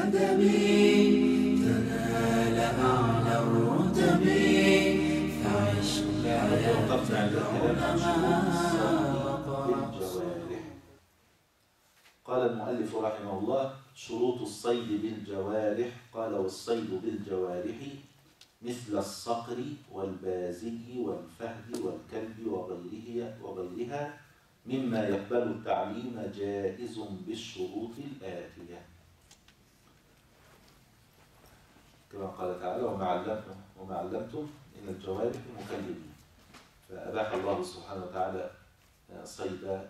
الأدب تنال أعلى الرتب فعش حياة بالجوارح. قال المؤلف رحمه الله: شروط الصيد بالجوارح. قال: والصيد بالجوارح مثل الصقر والبازي والفهد والكلب وغيرها مما يقبل التعليم جائز بالشروط الآتية، كما قال تعالى: وما علمتم من الجوارح مكلبين. فأباح الله سبحانه وتعالى صيد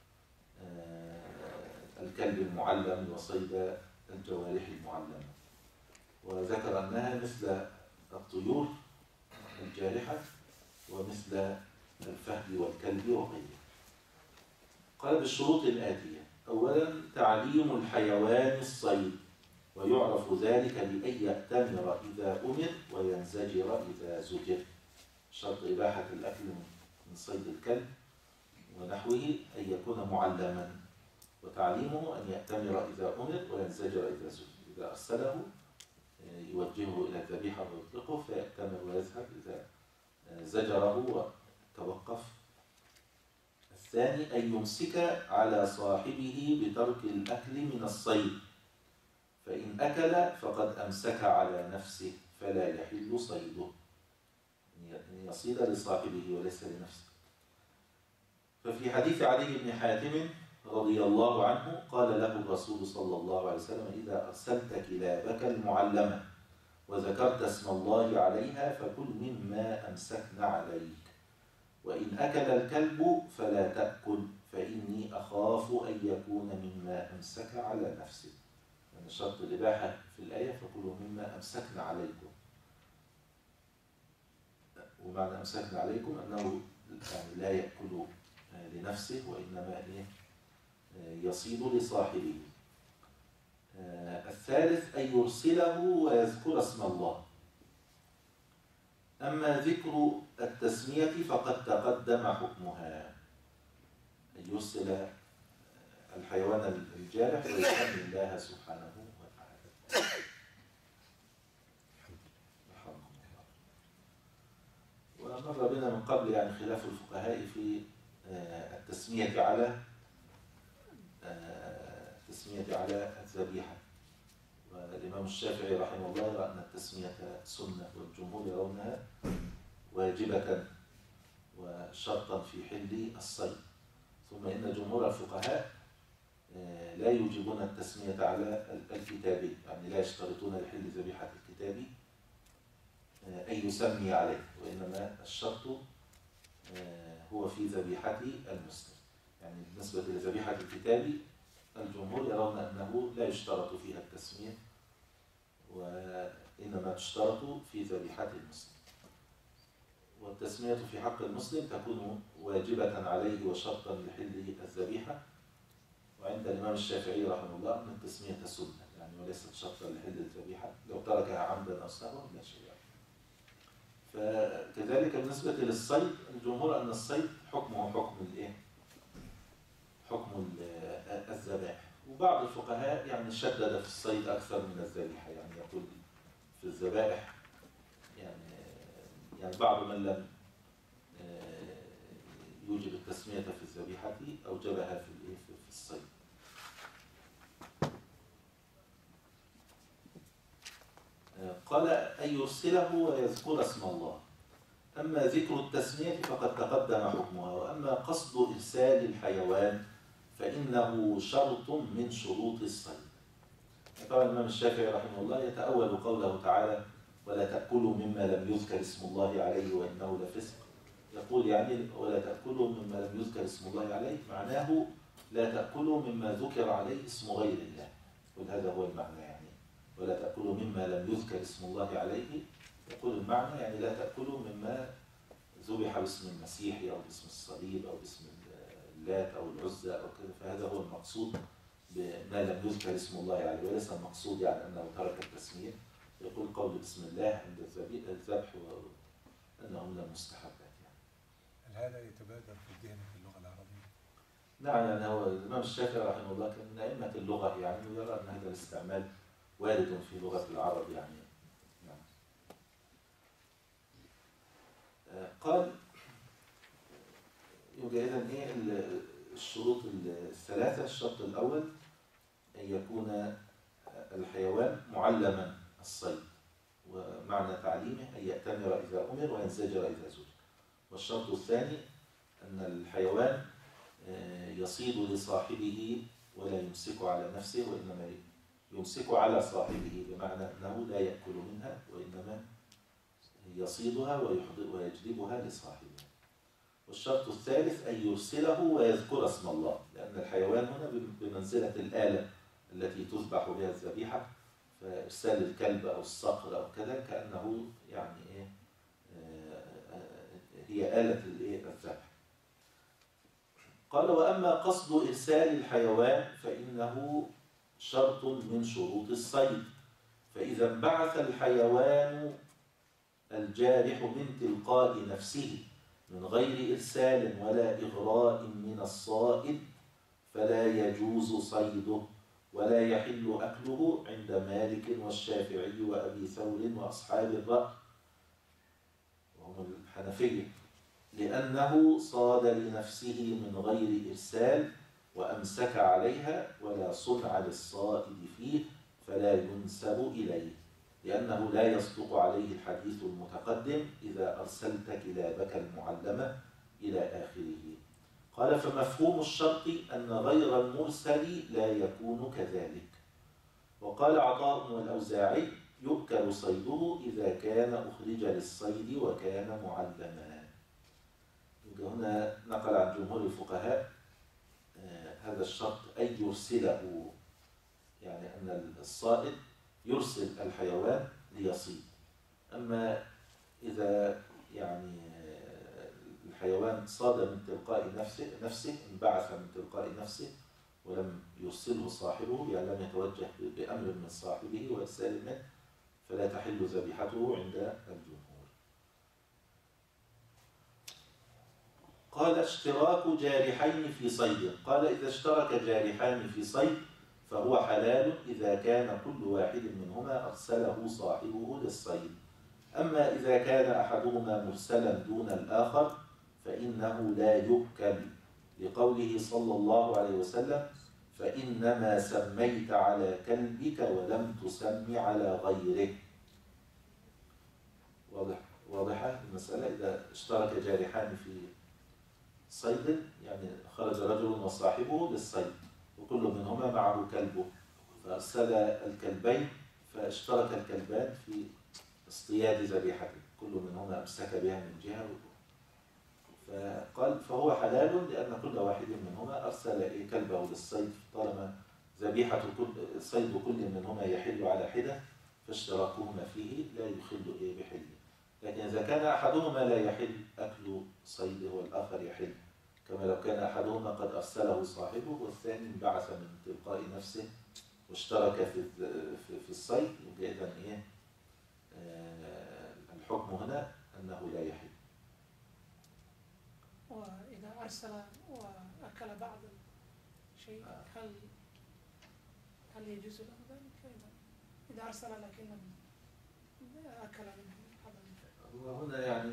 الكلب المعلم وصيد الجوارح المعلمة، وذكر أنها مثل الطيور الجارحة ومثل الفهد والكلب وغيره. قال: بالشروط الآتية: أولا تعليم الحيوان الصيد، ويعرف ذلك بأن يأتمر إذا أمر وينزجر إذا زجر. شرط إباحة الأكل من صيد الكلب ونحوه أن يكون معلما، وتعليمه أن يأتمر إذا أمر وينزجر إذا زجر. إذا أرسله يوجهه إلى الذبيحة ويطلقه فيأتمر ويذهب، إذا زجره وتوقف. الثاني أن يمسك على صاحبه بترك الأكل من الصيد، فإن أكل فقد أمسك على نفسه فلا يحل صيده، أن يصيد لصاحبه وليس لنفسه. ففي حديث علي بن حاتم رضي الله عنه قال له الرسول صلى الله عليه وسلم: إذا أرسلت كلابك المعلمة وذكرت اسم الله عليها فكل مما أمسكن عليك، وإن أكل الكلب فلا تأكل فإني أخاف أن يكون مما أمسك على نفسه. يعني شرط الإباحة في الآية: فكلوا مما أمسكن عليكم. ومعنى أمسكن عليكم أنه يعني لا يأكل لنفسه وإنما يصيد لصاحبه. الثالث أن يرسله ويذكر اسم الله. أما ذكر التسمية فقد تقدم حكمها، أن يرسل الحيوان الجارح ويسمي الله سبحانه وتعالى. ومر بنا من قبل يعني خلاف الفقهاء في التسمية على الذبيحة. والإمام الشافعي رحمه الله يرى أن التسمية سنة، والجمهور يرونها واجبة وشرطا في حل الصيد. ثم إن جمهور الفقهاء لا يوجبون التسمية على الكتابي، يعني لا يشترطون لحل ذبيحة الكتابي أن يسمي عليه، وإنما الشرط هو في ذبيحة المسلم. يعني بالنسبة لذبيحة الكتابي الجمهور يرون أنه لا يشترط فيها التسمية، وإنما تشترط في ذبيحة المسلم. والتسمية في حق المسلم تكون واجبة عليه وشرطا لحل الذبيحة. وعند الإمام الشافعي رحمه الله أن التسمية سنة، يعني وليست شرطا لحل الذبيحة، لو تركها عمدا أو سهوا لا شيء. فكذلك بالنسبة للصيد الجمهور أن الصيد حكمه حكم الذبائح. وبعض الفقهاء يعني شدد في الصيد أكثر من الذبيحة، يعني يقول في الذبائح يعني بعض من لم يوجب التسمية في الذبيحة أوجبها في الصيد. قال: أن يرسله ويذكر اسم الله. أما ذكر التسمية فقد تقدم حكمها، وأما قصد إرسال الحيوان فإنه شرط من شروط الصيد. طبعا الإمام الشافعي رحمه الله يتأول قوله تعالى: ولا تأكلوا مما لم يذكر اسم الله عليه وإنه لفسق. يقول يعني ولا تأكلوا مما لم يذكر اسم الله عليه، معناه لا تأكلوا مما ذكر عليه اسم غير الله. وهذا هو المعنى، يعني ولا تأكلوا مما لم يذكر اسم الله عليه. يقول المعنى يعني لا تأكلوا مما ذبح باسم المسيح أو باسم الصليب أو باسم اللات أو العزى أو كذا، فهذا هو المقصود بما لم يذكر اسم الله عليه، وليس المقصود يعني أنه ترك التسمية. يقول قول بسم الله عند الذبح أنه من المستحبات. يعني هل هذا يتبادر في الذهن في اللغة العربية؟ نعم، يعني هو الإمام الشافعي رحمه الله كان من أئمة اللغة يعني، ويرى أن هذا الاستعمال وارد في لغة العرب يعني. قال يبقى إذن إيه الشروط الثلاثة. الشرط الأول أن يكون الحيوان معلما الصيد، ومعنى تعليمه أن يأتمر إذا أمر وينزجر إذا زجر. والشرط الثاني أن الحيوان يصيد لصاحبه ولا يمسك على نفسه، وإنما يمسك على صاحبه، بمعنى أنه لا يأكل منها وإنما يصيدها ويجلبها لصاحبه. والشرط الثالث أن يرسله ويذكر اسم الله، لأن الحيوان هنا بمنزلة الآلة التي تذبح بها الذبيحة، فإرسال الكلب أو الصقر أو كذا كأنه يعني إيه هي آلة الذبح. قال وأما قصد إرسال الحيوان فإنه شرط من شروط الصيد، فإذا انبعث الحيوان الجارح من تلقاء نفسه من غير إرسال ولا إغراء من الصائد فلا يجوز صيده ولا يحل أكله عند مالك والشافعي وأبي ثور وأصحاب الرأي وهم الحنفية، لأنه صاد لنفسه من غير إرسال وأمسك عليها ولا صنع للصائد فيه فلا ينسب إليه، لأنه لا يصدق عليه الحديث المتقدم إذا أرسلت كلابك المعلمة إلى آخره. قال فمفهوم الشرط أن غير المرسل لا يكون كذلك. وقال عطاء والأوزاعي يؤكل صيده إذا كان أخرج للصيد وكان معلما. هنا نقل عن جمهور الفقهاء هذا الشرط أي يرسله، يعني أن الصائد يرسل الحيوان ليصيد. أما إذا يعني الحيوان صاد من تلقاء نفسه انبعث من تلقاء نفسه ولم يرسله صاحبه، يعني لم يتوجه بأمر من صاحبه وإرسال منه، فلا تحل ذبيحته عند الجمهور. قال اشتراك جارحين في صيد. قال إذا اشترك جارحان في صيد فهو حلال إذا كان كل واحد منهما أرسله صاحبه للصيد. أما إذا كان أحدهما مرسلا دون الآخر فإنه لا يؤكل، لقوله صلى الله عليه وسلم فإنما سميت على كلبك ولم تسم على غيره. واضحة المسألة. إذا اشترك جارحان في صيد، يعني خرج رجل وصاحبه للصيد وكل منهما معه كلبه، فأرسل الكلبين فاشترك الكلبان في اصطياد ذبيحته، كل منهما أمسك بها من جهة، فقال فهو حلال لأن كل واحد منهما أرسل كلبه للصيد، طالما ذبيحة صيد كل منهما يحل على حدة فاشتراكهما فيه لا يخل بحله. لكن إذا كان أحدهما لا يحل أكل صيده والآخر يحل، كما لو كان أحدهما قد أرسله صاحبه والثاني انبعث من تلقاء نفسه واشترك في الصيد، يبقى إذن الحكم هنا أنه لا يحل. وإذا أرسل وأكل بعض الشيء هل يجوز له ذلك؟ إذا أرسل لكن أكل منه بعض؟ وهنا يعني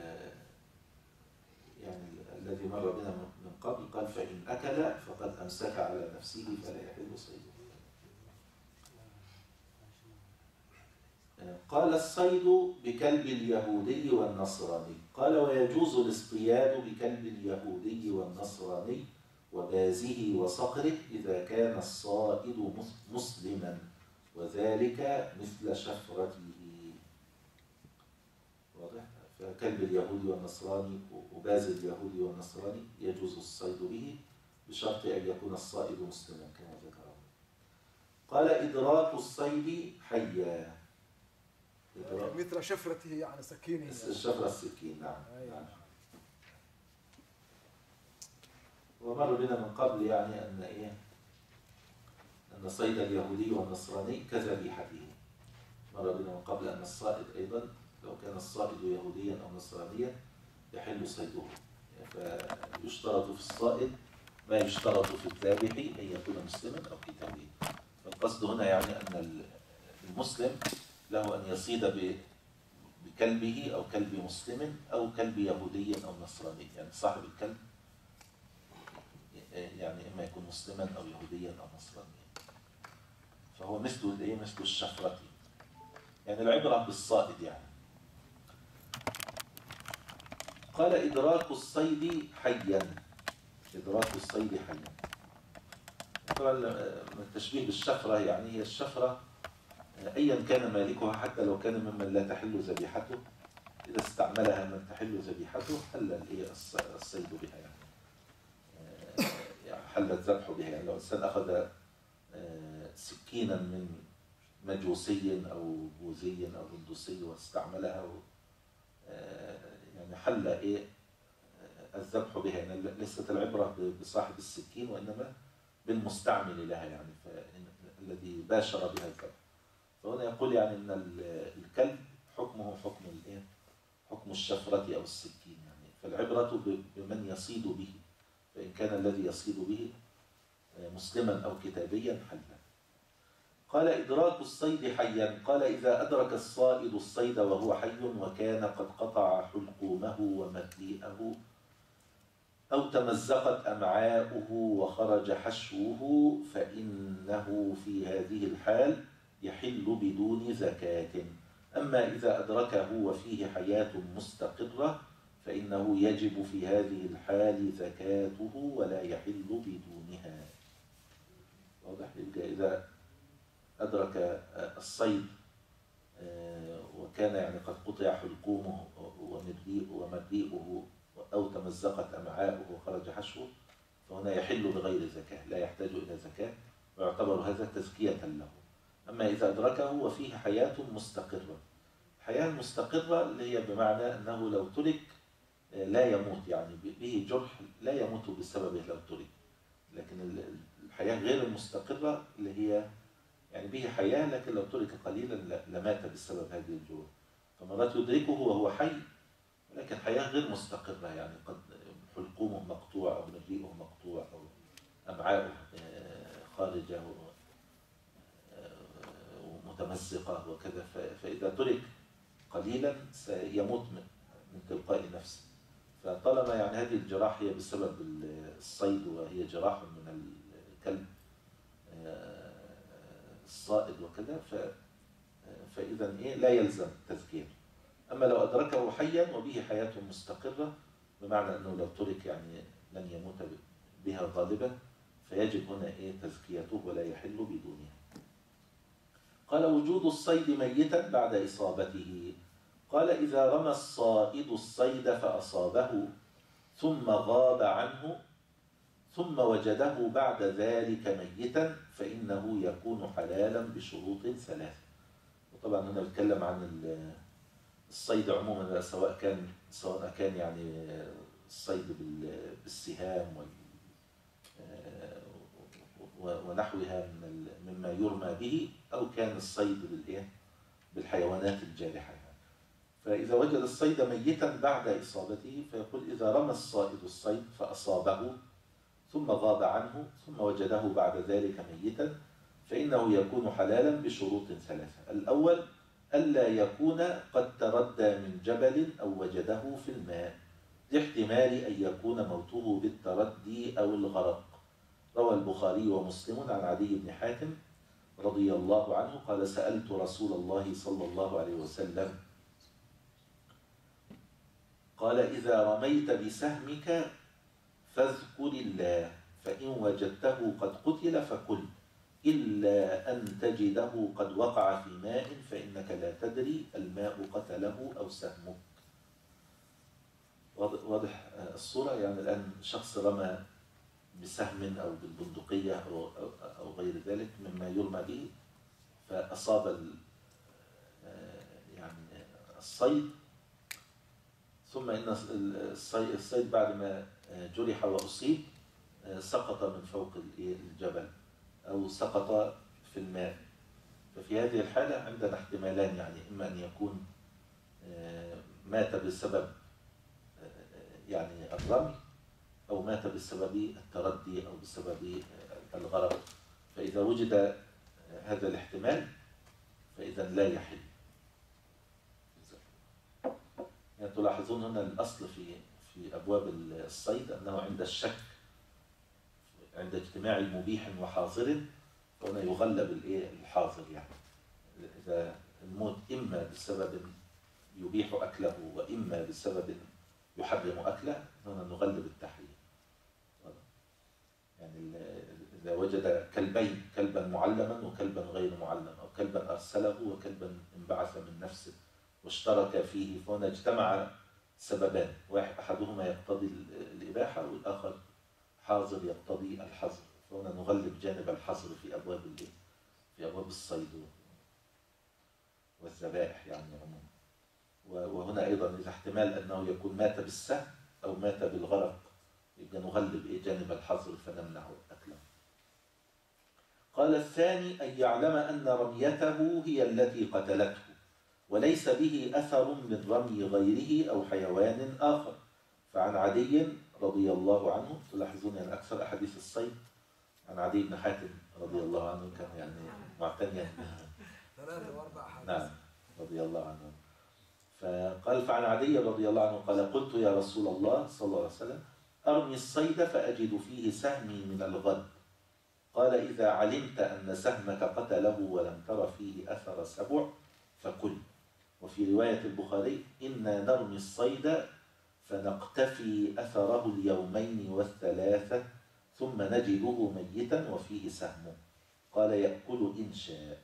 الذي مر بنا من قبل قال فإن أكل فقد أمسك على نفسه فلا يحل صيده. قال الصيد بكلب اليهودي والنصراني. قال ويجوز الاصطياد بكلب اليهودي والنصراني وبازه وصقره إذا كان الصائد مسلما، وذلك مثل شفرته. واضح؟ فكلب اليهودي والنصراني وباز اليهودي والنصراني يجوز الصيد به بشرط أن يكون الصائد مسلما كما ذكره. قال إدراك الصيد حيا، مثل شفرته يعني سكينه، الشفرة السكين. نعم. ومر بنا من قبل يعني أن صيد اليهودي والنصراني كذبيحته. مر بنا من قبل أن الصائد أيضا لو كان الصائد يهوديا أو نصرانيا يحل صيده، فيشترط في الصائد ما يشترط في الذابح أن يكون مسلما أو كتابيا. فالقصد هنا يعني أن المسلم له أن يصيد بكلبه أو كلب مسلم أو كلب يهودي أو نصراني، يعني صاحب الكلب يعني إما يكون مسلما أو يهوديا أو نصرانيا، فهو مثل الشفرة، يعني العبرة بالصائد يعني. قال إدراك الصيد حيا، إدراك الصيد حيا. طبعا التشبيه بالشفرة يعني هي الشفرة أيا كان مالكها حتى لو كان ممن لا تحل ذبيحته، إذا استعملها من تحل ذبيحته حل الصيد بها يعني حل الذبح بها. يعني لو إنسان أخذ سكينا من مجوسي أو بوذي أو هندوسي واستعملها يعني حل الذبح بها، يعني ليست العبرة بصاحب السكين وإنما بالمستعمل لها، يعني الذي باشر بها الذبح. فهنا يقول يعني أن الكلب حكمه حكم الشفرة أو السكين، يعني فالعبرة بمن يصيد به، فإن كان الذي يصيد به مسلما أو كتابيا حلا. قال إدراك الصيد حيا. قال إذا أدرك الصائد الصيد وهو حي وكان قد قطع حلقومه ومريئه أو تمزقت أمعاؤه وخرج حشوه فإنه في هذه الحال يحل بدون زكاة. أما إذا أدركه وفيه حياة مستقرة فإنه يجب في هذه الحال زكاته ولا يحل بدونها. واضح؟ إذا أدرك الصيد وكان يعني قد قطع حلقومه ومريئه أو تمزقت أمعاؤه وخرج حشوه فهنا يحل بغير زكاة، لا يحتاج إلى زكاة ويعتبر هذا تزكية له. أما إذا أدركه وفيه حياة مستقرة، الحياة المستقرة اللي هي بمعنى أنه لو ترك لا يموت، يعني به جرح لا يموت بسببه لو ترك، لكن الحياة غير المستقرة اللي هي يعني به حياة لكن لو ترك قليلا لمات بسبب هذه الجروح. فمرات يدركه وهو حي ولكن حياة غير مستقرة، يعني قد حلقومه مقطوع أو مريئه مقطوع أو أمعاؤه خارجة ومتمزقة وكذا، فإذا ترك قليلا سيموت من تلقاء نفسه. فطالما يعني هذه الجراح هي بسبب الصيد وهي جراح من الكلب الصائد وكذا فإذا لا يلزم تزكية. أما لو أدركه حيا وبه حياة مستقرة بمعنى أنه لو ترك يعني لن يموت بها غالبا فيجب هنا تزكيته ولا يحل بدونها. قال وجود الصيد ميتا بعد إصابته. قال إذا رمى الصائد الصيد فأصابه ثم غاب عنه ثم وجده بعد ذلك ميتا فإنه يكون حلالا بشروط ثلاثة. وطبعا هنا بتكلم عن الصيد عموما سواء كان يعني الصيد بالسهام ونحوها مما يرمى به أو كان الصيد بالحيوانات الجارحة. فإذا وجد الصيد ميتا بعد إصابته فيقول إذا رمى الصائد الصيد فأصابه ثم غاب عنه ثم وجده بعد ذلك ميتا فإنه يكون حلالا بشروط ثلاثة. الأول ألا يكون قد تردى من جبل أو وجده في الماء لاحتمال أن يكون موته بالتردي أو الغرق. روى البخاري ومسلم عن عدي بن حاتم رضي الله عنه قال سألت رسول الله صلى الله عليه وسلم قال إذا رميت بسهمك فاذكر الله فإن وجدته قد قتل فكل إلا أن تجده قد وقع في ماء فإنك لا تدري الماء قتله أو سهمك. واضح الصورة؟ يعني الآن شخص رمى بسهم أو بالبندقية أو غير ذلك مما يرمى به فأصاب يعني الصيد، ثم إن الصيد بعد ما جرح وأصيب سقط من فوق الجبل أو سقط في الماء. ففي هذه الحالة عندنا احتمالان، يعني إما أن يكون مات بسبب يعني الرمي أو مات بسبب التردي أو بسبب الغرق. فإذا وجد هذا الاحتمال فإذا لا يحل. يعني تلاحظون هنا الأصل في أبواب الصيد أنه عند الشك، عند اجتماع مبيح وحاضر، فهنا يغلب الحاضر. يعني إذا الموت إما بسبب يبيح أكله وإما بسبب يحرم أكله، هنا نغلب التحريم. يعني إذا وجد كلبين، كلبا معلما وكلبا غير معلم، أو كلبا أرسله وكلبا انبعث من نفسه واشترك فيه، فهنا اجتمع سببان، واحد أحدهما يقتضي الإباحة والآخر حاضر يقتضي الحظر، فهنا نغلب جانب الحظر في أبواب الصيد والذبائح يعني عموما. وهنا أيضا إذا احتمال أنه يكون مات بالسهم أو مات بالغرق، يبقى نغلب جانب الحظر فنمنع أكله. قال الثاني أن يعلم أن رميته هي التي قتلته، وليس به أثر من رمي غيره أو حيوان آخر. فعن عدي رضي الله عنه، تلاحظون يعني أكثر أحاديث الصيد عن عدي بن حاتم رضي الله عنه، كان يعني معتنيا 3 و4 أحاديث. نعم رضي الله عنه. فقال فعن عدي رضي الله عنه قال قلت يا رسول الله صلى الله عليه وسلم أرمي الصيد فأجد فيه سهمي من الغد. قال إذا علمت أن سهمك قتله ولم تر فيه أثر سبع فكل. وفي رواية البخاري إنا نرمي الصيد فنقتفي أثره اليومين والثلاثة ثم نجده ميتا وفيه سهم. قال يأكل إن شاء.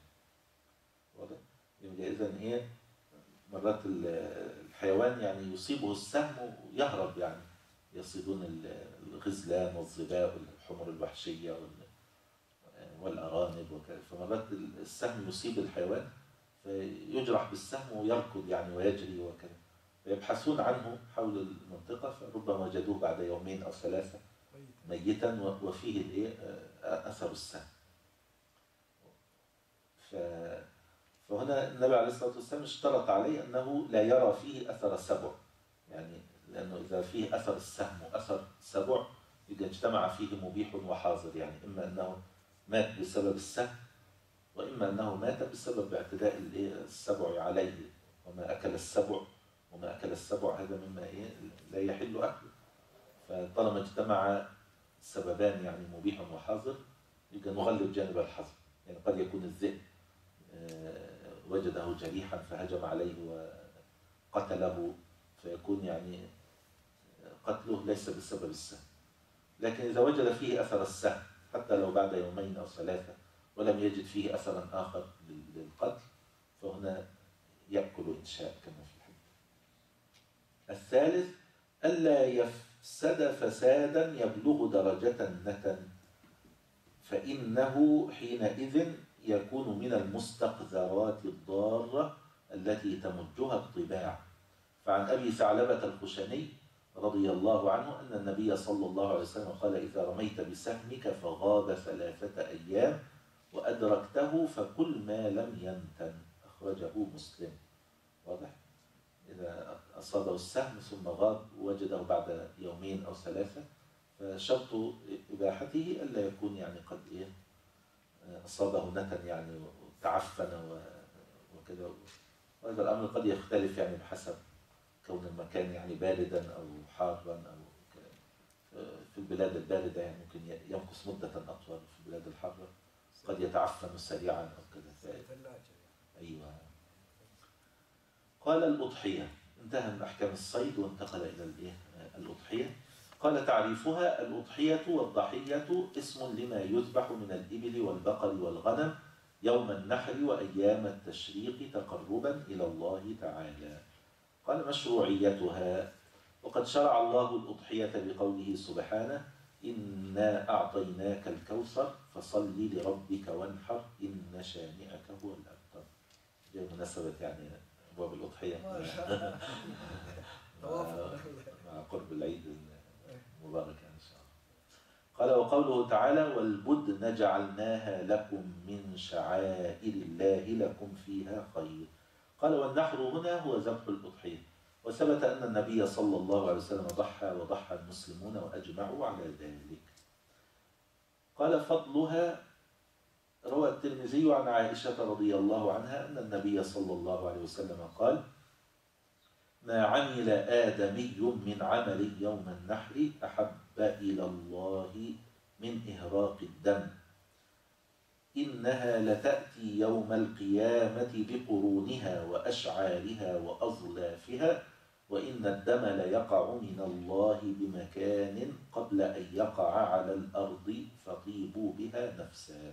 يبقى إذن مرات الحيوان يعني يصيبه السهم ويهرب، يعني يصيدون الغزلان والظباء والحمر الوحشية والأرانب وكذا، فمرات السهم يصيب الحيوان فيجرح بالسهم ويركض يعني ويجري وكذا، فيبحثون عنه حول المنطقة، فربما وجدوه بعد 2 أو 3 ميتا وفيه أثر السهم. فهنا النبي عليه الصلاة والسلام اشترط عليه أنه لا يرى فيه أثر السبع، يعني لأنه إذا فيه أثر السهم وأثر السبع يبقى اجتمع فيه مبيح وحاظر، يعني إما أنه مات بسبب السهم وإما أنه مات بسبب اعتداء السبع عليه، وما أكل السبع هذا مما لا يحل أكله. فطالما اجتمع سببان يعني مبيح وحاظر يبقى نغلب جانب الحظر. يعني قد يكون الذئب وجده جريحا فهجم عليه وقتله، فيكون يعني قتله ليس بسبب السهم. لكن إذا وجد فيه أثر السهم حتى لو بعد 2 أو 3 ولم يجد فيه أثرا آخر للقتل، فهنا يأكل إن شاء كما في الحديث. الثالث ألا يفسد فسادا يبلغ درجة النتن، فإنه حينئذ يكون من المستقذرات الضارة التي تمجها الطباع. فعن أبي ثعلبة الخشني رضي الله عنه أن النبي صلى الله عليه وسلم قال إذا رميت بسهمك فغاب 3 أيام وأدركته فكل ما لم ينتن. أخرجه مسلم. واضح؟ إذا أصابه السهم ثم غاب وجده بعد 2 أو 3، فشرط إباحته ألا يكون يعني قد أصابه نتن يعني وتعفن وكذا. وهذا الأمر قد يختلف يعني بحسب كون المكان يعني باردا أو حارا، أو في البلاد الباردة يعني ممكن يمكث مدة أطول، في البلاد الحارة قد يتعفن سريعا أو كذا. أيوة. قال الأضحية، انتهى من أحكام الصيد وانتقل إلى الأضحية. قال تعريفها: الأضحية والضحية اسم لما يذبح من الإبل والبقر والغنم يوم النحر وأيام التشريق تقربا إلى الله تعالى. قال مشروعيتها: وقد شرع الله الأضحية بقوله سبحانه: إنا أعطيناك الكوثر فصل لربك وانحر إن شانئك هو الأبتر. جاء مناسبة يعني أبواب الأضحية مع قرب العيد المبارك إن شاء الله. قال وقوله تعالى: والبدن جعلناها لكم من شعائر الله لكم فيها خير. قال والنحر هنا هو ذبح الأضحية. وثبت أن النبي صلى الله عليه وسلم ضحى وضحى المسلمون وأجمعوا على ذلك. قال فضلها: روى الترمذي الترمذي عن عائشة رضي الله عنها أن النبي صلى الله عليه وسلم قال: ما عمل آدمي من عمل يوم النحر أحب إلى الله من إهراق الدم، إنها لتأتي يوم القيامة بقرونها وأشعارها وأظلافها، وإن الدم ليقع من الله بمكان قبل أن يقع على الأرض فطيبوا بها نفسا.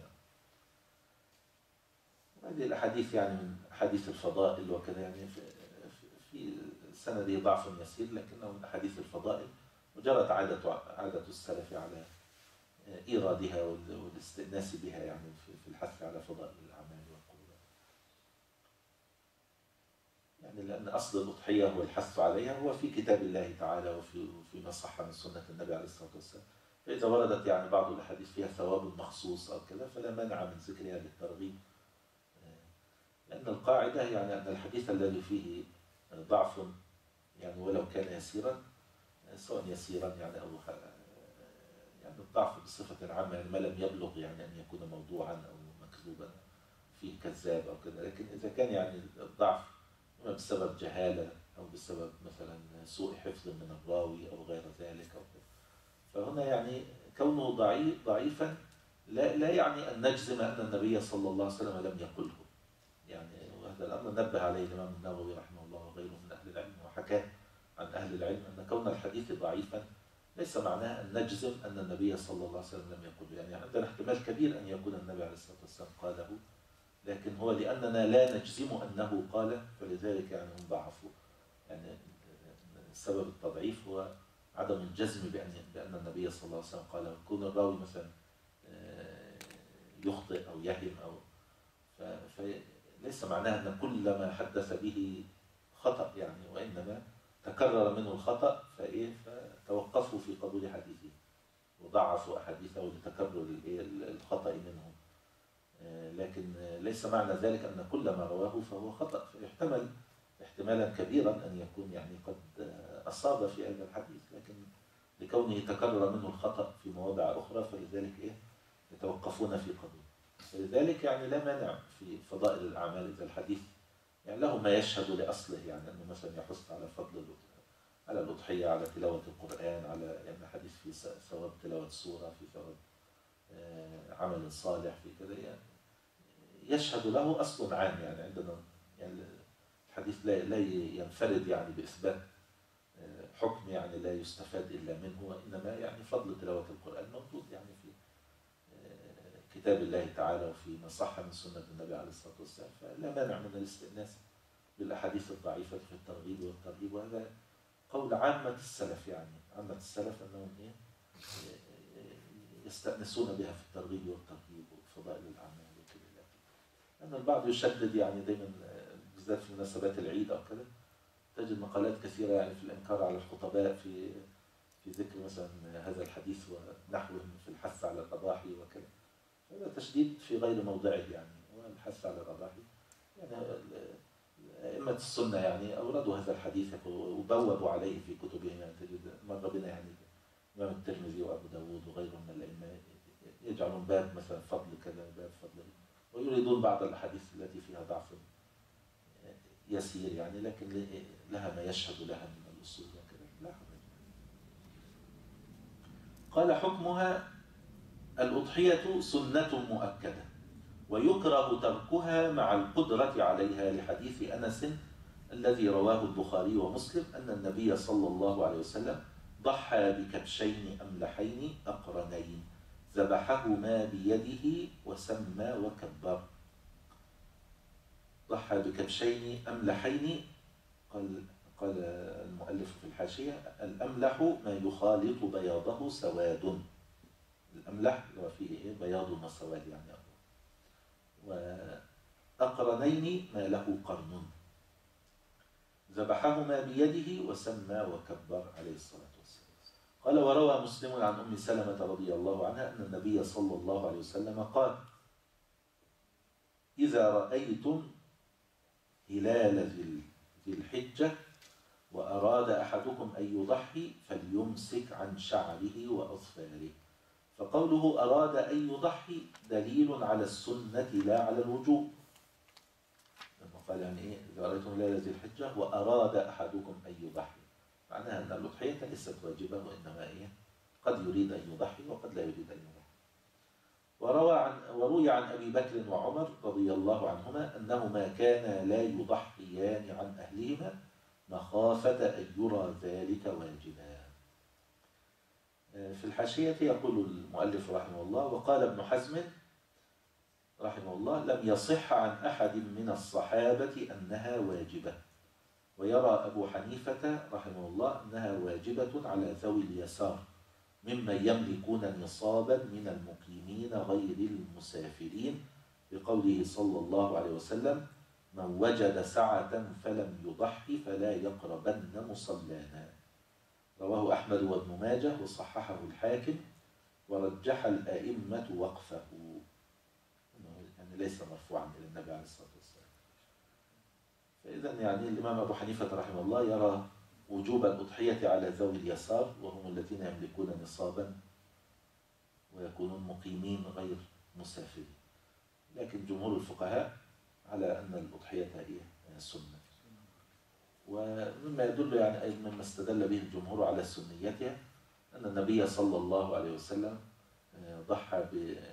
هذه الأحاديث يعني من أحاديث الفضائل وكذا، يعني في سنده ضعف يسير، لكنه من أحاديث الفضائل، وجرت عادة السلف على إيرادها والاستئناس بها، يعني في الحث على فضائل الأعمال والقربات. يعني لأن أصل الأضحية هو الحث عليها هو في كتاب الله تعالى وفيما صح من سنة النبي عليه الصلاة والسلام. فإذا وردت يعني بعض الأحاديث فيها ثواب مخصوص أو كذا فلا مانع من ذكرها للترغيب، لأن القاعدة يعني أن الحديث الذي فيه ضعف يعني ولو كان يسيرا، سواء يسيرا يعني أو يعني الضعف بصفة عامة، يعني ما لم يبلغ يعني أن يكون موضوعا أو مكذوبا فيه كذاب أو كذا، لكن إذا كان يعني الضعف إما بسبب جهالة أو بسبب مثلا سوء حفظ من الراوي أو غير ذلك أو كذا، فهنا يعني كونه ضعيفا لا يعني أن نجزم أن النبي صلى الله عليه وسلم لم يقله، يعني وهذا الأمر نبه عليه الإمام النووي رحمه الله وغيره من أهل العلم، وحكاه عن أهل العلم أن كون الحديث ضعيفا ليس معناه أن نجزم أن النبي صلى الله عليه وسلم لم يقله، يعني عندنا احتمال كبير أن يكون النبي عليه الصلاة والسلام قاله، لكن هو لأننا لا نجزم أنه قال فلذلك يعني هم ضعفوا. يعني سبب التضعيف هو عدم الجزم بأن النبي صلى الله عليه وسلم قاله. يكون الراوي مثلا يخطئ أو يهم أو فليس معناه أن كل ما حدث به خطأ يعني، وإنما تكرر منه الخطأ فتوقفوا في قبول حديثه وضعفوا أحاديثه لتكرر الخطأ منه، لكن ليس معنى ذلك أن كل ما رواه فهو خطأ، فيحتمل احتمالا كبيرا أن يكون يعني قد أصاب في هذا الحديث، لكن لكونه تكرر منه الخطأ في مواضع أخرى فلذلك يتوقفون في قبول. فلذلك يعني لا مانع في فضائل الأعمال إذا الحديث يعني له ما يشهد لأصله، يعني أنه مثلا يحث على فضل على الأضحية، على تلاوة القرآن، على يعني حديث في ثواب تلاوة سورة، في ثواب عمل صالح، في كذا يعني يشهد له أصل عام. يعني عندنا يعني الحديث لا ينفرد يعني بإثبات حكم يعني لا يستفاد إلا منه، وإنما يعني فضل تلاوة القرآن موجود يعني في كتاب الله تعالى وفي ما صح من سنة النبي عليه الصلاة والسلام، فلا مانع من الاستئناس بالأحاديث الضعيفة في الترغيب والترهيب. وهذا قول عامة السلف، يعني عامة السلف أنهم يستأنسون بها في الترغيب والترهيب وفضائل الأعمال وكذا. لأن البعض يشدد يعني دائما بالذات في مناسبات العيد أو كذا، تجد مقالات كثيرة يعني في الإنكار على الخطباء في ذكر مثلا هذا الحديث ونحوه في الحث على الأضاحي وكذا. هذا تشديد في غير موضعه يعني، والحث على الأضاحي يعني أئمة السنة يعني أوردوا هذا الحديث وبوبوا عليه في كتبهم. يعني تجد مر بنا يعني الإمام الترمذي وأبو داود وغيرهم من الأئمة يجعلون باب مثلا فضل كذا باب فضل، ويريدون بعض الأحاديث التي فيها ضعف يسير يعني، لكن لها ما يشهد لها من الأصول وكذا لا حرج. قال: حكمها: الأضحية سنة مؤكدة، ويكره تركها مع القدرة عليها، لحديث أنس الذي رواه البخاري ومسلم أن النبي صلى الله عليه وسلم ضحى بكبشين أملحين أقرنين ذبحهما بيده وسمى وكبر. ضحى بكبشين أملحين، قال المؤلف في الحاشية: الأملح ما يخالط بياضه سواد. الأملح هو فيه بياض وسواد يعني، وأقرنين ما له قرن. ذبحهما بيده وسمى وكبر عليه الصلاة والسلام. قال: وروى مسلم عن أم سلمة رضي الله عنها أن النبي صلى الله عليه وسلم قال: إذا رأيتم هلال ذي الحجة وأراد أحدكم أن يضحي فليمسك عن شعره وأظفاره، فقوله أراد أن يضحي دليل على السنة لا على الوجوب. لما قال يعني إيه إذا رأيتم ليلة ذي الحجة وأراد أحدكم أن يضحي، معناها أن الأضحية ليست واجبة، وإنما إيه قد يريد أن يضحي وقد لا يريد أن يضحي. وروي عن أبي بكر وعمر رضي الله عنهما أنهما كانا لا يضحيان عن أهلهما مخافة أن يرى ذلك واجبا. في الحاشية يقول المؤلف رحمه الله وقال ابن حزم رحمه الله لم يصح عن أحد من الصحابة أنها واجبة، ويرى أبو حنيفة رحمه الله أنها واجبة على ذوي اليسار ممن يملكون نصابا من المقيمين غير المسافرين، بقوله صلى الله عليه وسلم من وجد سعة فلم يضحي فلا يقربن مصلانا. رواه أحمد وابن ماجه وصححه الحاكم ورجح الأئمة وقفه، يعني ليس مرفوعا إلى النبي عليه الصلاة والسلام. فإذا يعني الإمام أبو حنيفة رحمه الله يرى وجوب الأضحية على ذوي اليسار وهم الذين يملكون نصابا ويكونون مقيمين غير مسافرين، لكن جمهور الفقهاء على أن الأضحية هي سنة. ومما يدل يعني أيضا مما استدل به الجمهور على سنيتها أن النبي صلى الله عليه وسلم ضحى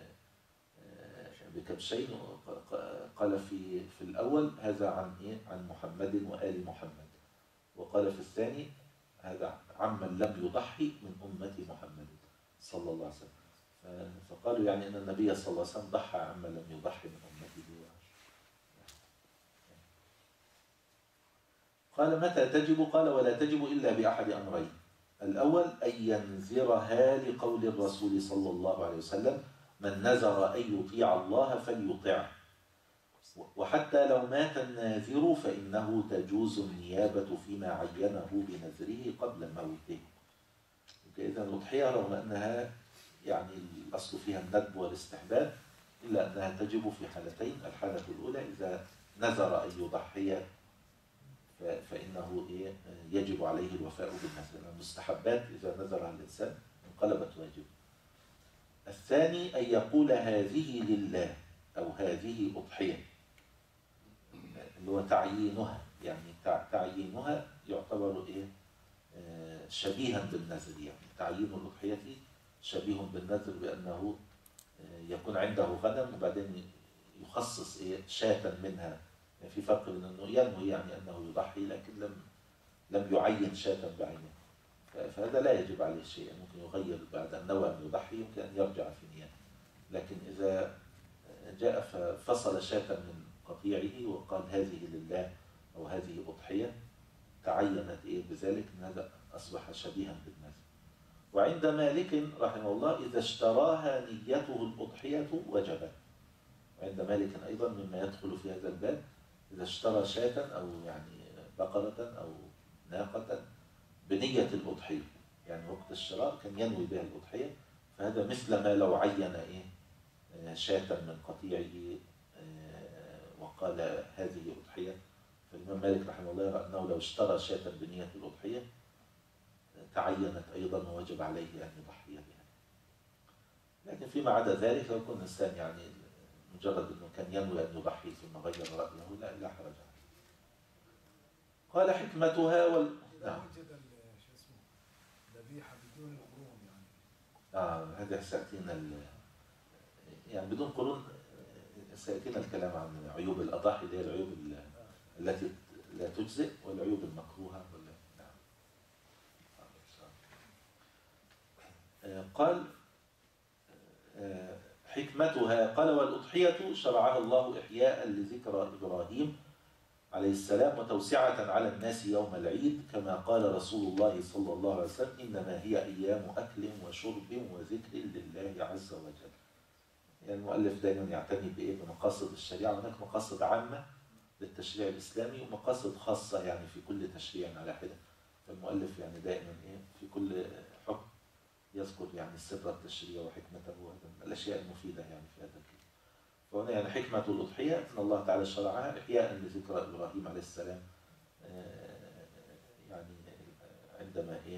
بكبشين، قال في الأول هذا عن محمد وآل محمد، وقال في الثاني هذا عمن لم يضحي من أمة محمد صلى الله عليه وسلم. فقالوا يعني أن النبي صلى الله عليه وسلم ضحى عمن لم يضحي من أمته. قال متى تجب؟ قال ولا تجب إلا بأحد أمرين: الأول أن ينذرها لقول الرسول صلى الله عليه وسلم من نذر أن يطيع الله فليطعه، وحتى لو مات الناذر فإنه تجوز النيابة فيما عينه بنذره قبل موته. إذا الأضحية رغم أنها يعني الأصل فيها الندب والاستحباب إلا أنها تجب في حالتين: الحالة الأولى إذا نذر أن يضحي فإنه يجب عليه الوفاء بالنذر. المستحبات إذا نذرها الإنسان انقلبت واجب. الثاني أن يقول هذه لله أو هذه أضحية، اللي هو تعيينها، يعني تعيينها يعتبر شبيها بالنذر، يعني تعيين الأضحية شبيه بالنذر بأنه يكون عنده غنم وبعدين يخصص شاة منها. يعني في فرق بين أنه ينوي يعني أنه يضحي لكن لم يعين شاة بعينه، فهذا لا يجب عليه شيء، ممكن يغير بعد أن نوى أن يضحي يمكن أن يرجع في نيته. لكن إذا جاء ففصل شاة من قطيعه وقال هذه لله أو هذه أضحية تعينت بذلك أن هذا أصبح شبيها بالنذر. وعند مالك رحمه الله إذا اشتراها نيته الأضحية وجبت. وعند مالك أيضا مما يدخل في هذا الباب إذا اشترى شاة أو يعني بقرة أو ناقة بنية الأضحية، يعني وقت الشراء كان ينوي بها الأضحية، فهذا مثل ما لو عين شاة من قطيعه وقال هذه أضحية. فالإمام مالك رحمه الله يرى أنه لو اشترى شاة بنية الأضحية تعينت أيضا ووجب عليه أن يضحي بها. لكن فيما عدا ذلك لو يكون الإنسان يعني مجرد أنه كان ينوي أن يضحي ثم غير رأيه لا حرج عليه. قال حكمتها نعم. وجد الذبيحة بدون قرون يعني. هذا سيأتينا يعني بدون قرون سيأتينا الكلام عن عيوب الأضاحي اللي هي العيوب التي لا تجزئ والعيوب المكروهة قال حكمتها قال والأضحية شرعها الله إحياء لذكرى إبراهيم عليه السلام وتوسعة على الناس يوم العيد، كما قال رسول الله صلى الله عليه وسلم إنما هي أيام أكل وشرب وذكر لله عز وجل. يعني المؤلف دائما يعتني بمقاصد الشريعة. هناك مقاصد عامة للتشريع الإسلامي ومقاصد خاصة يعني في كل تشريع على حدة. فالمؤلف يعني دائما في كل حكم يذكر يعني سر التشريع وحكمته وهذا الأشياء المفيدة يعني في هذا الكتاب. فهنا يعني حكمة الأضحية أن الله تعالى شرعها إحياء لذكرى إبراهيم عليه السلام، يعني عندما